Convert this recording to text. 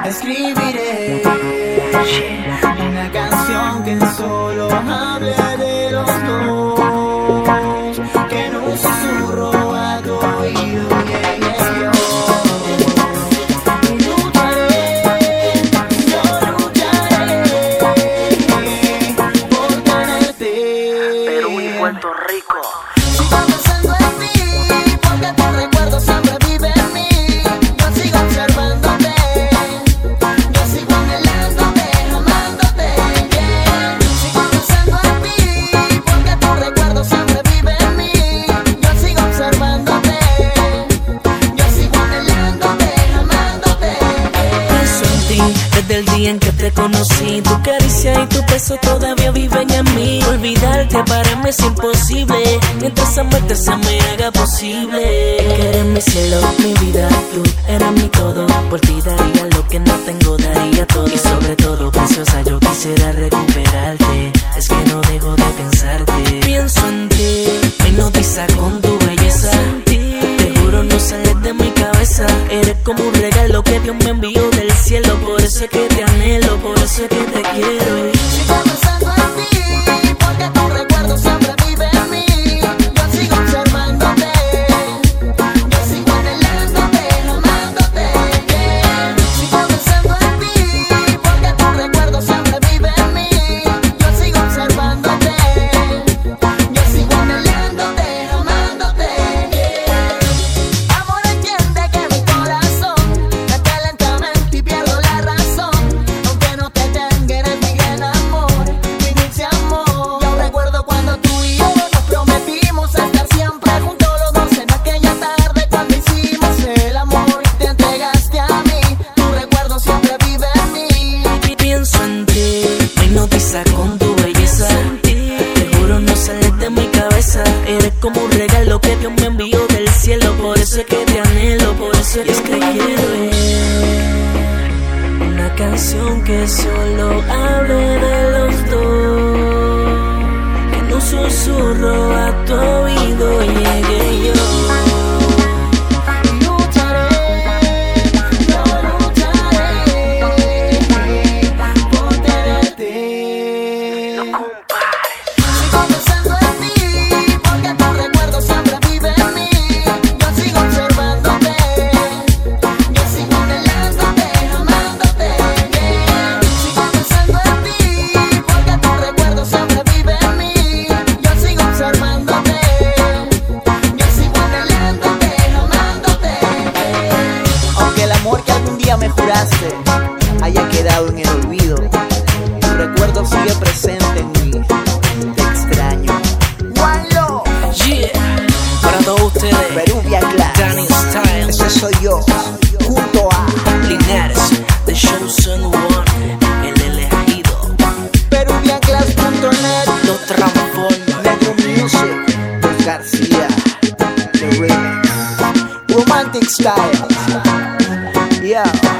escribiré una canción que solo hable de los dos, que en un susurro a tu oído llegue yo. Puerto Rico. Sigo pensando en ti, porque tu recuerdo siempre vive en mí. Yo sigo observándote, yo sigo anhelándote, amándote, yeah. Sigo pensando en ti, porque tu recuerdo siempre vive en mí. Yo sigo observándote, yo sigo anhelándote, amándote, yeah. Pienso en ti desde el día en que te conocí. Tu caricia y tu peso todavía viven en mí. Olvidarte para mí es imposible, mientras amarte se me haga posible. Es que eres mi cielo, mi vida, tú eres mi todo. Por ti daría lo que no tengo, daría todo. Y sobre todo, preciosa, yo quisiera recuperarte. Es que no dejo de pensarte. Pienso en ti, me hipnotiza con tu belleza. Te juro no sales de mi cabeza. Eres como un regalo que Dios me envió del cielo. Por eso es que te anhelo, por eso es que te quiero. Sigo pensando en ti, porque tu recuerdo siempre vive en mí. Yo sigo observándote, yo sigo anhelándote, amándote, yeah. Sigo pensando en ti, porque tu recuerdo siempre vive en mí. Yo sigo observándote, yo sigo anhelándote, amándote, yeah. Amor, entiende que mi corazón late lentamente y pierdo la razón. Aunque no te tenga, eres mi gran amor, mi dulce amor. Yo recuerdo cuando tú y yo nos prometimos estar siempre juntos los dos. En aquella tarde cuando hicimos el amor, te entregaste a mí. Tu recuerdo siempre vive en mí. Pienso en ti, me hipnotiza con tu belleza. Te juro no sales de mi cabeza. Eres como un regalo que Dios me envió del cielo. Por eso es que te anhelo, por eso es que quiero una canción que solo hable de los dos, que en un susurro a tu oído llegue yo. Sigo pensando en ti, porque tu recuerdo siempre vive en mí. Yo sigo observándote, yo sigo anhelándote, amándote, yeah. Sigo pensando en ti, porque tu recuerdo siempre vive en mí. Yo sigo observándote, yo sigo anhelándote, amándote, yeah. Aunque el amor que algún día me juraste haya quedado en el olvido, tu recuerdo sigue presente en mí. Te extraño. One Love, Yeah, para todos ustedes, Peruvian Class, Danny Styles, ese soy yo, junto a Linares, The Chosen One, el elegido, PeruvianClass.net, lo transforma. Negro Music, Luis García, The Remix, Romantic Style, yeah.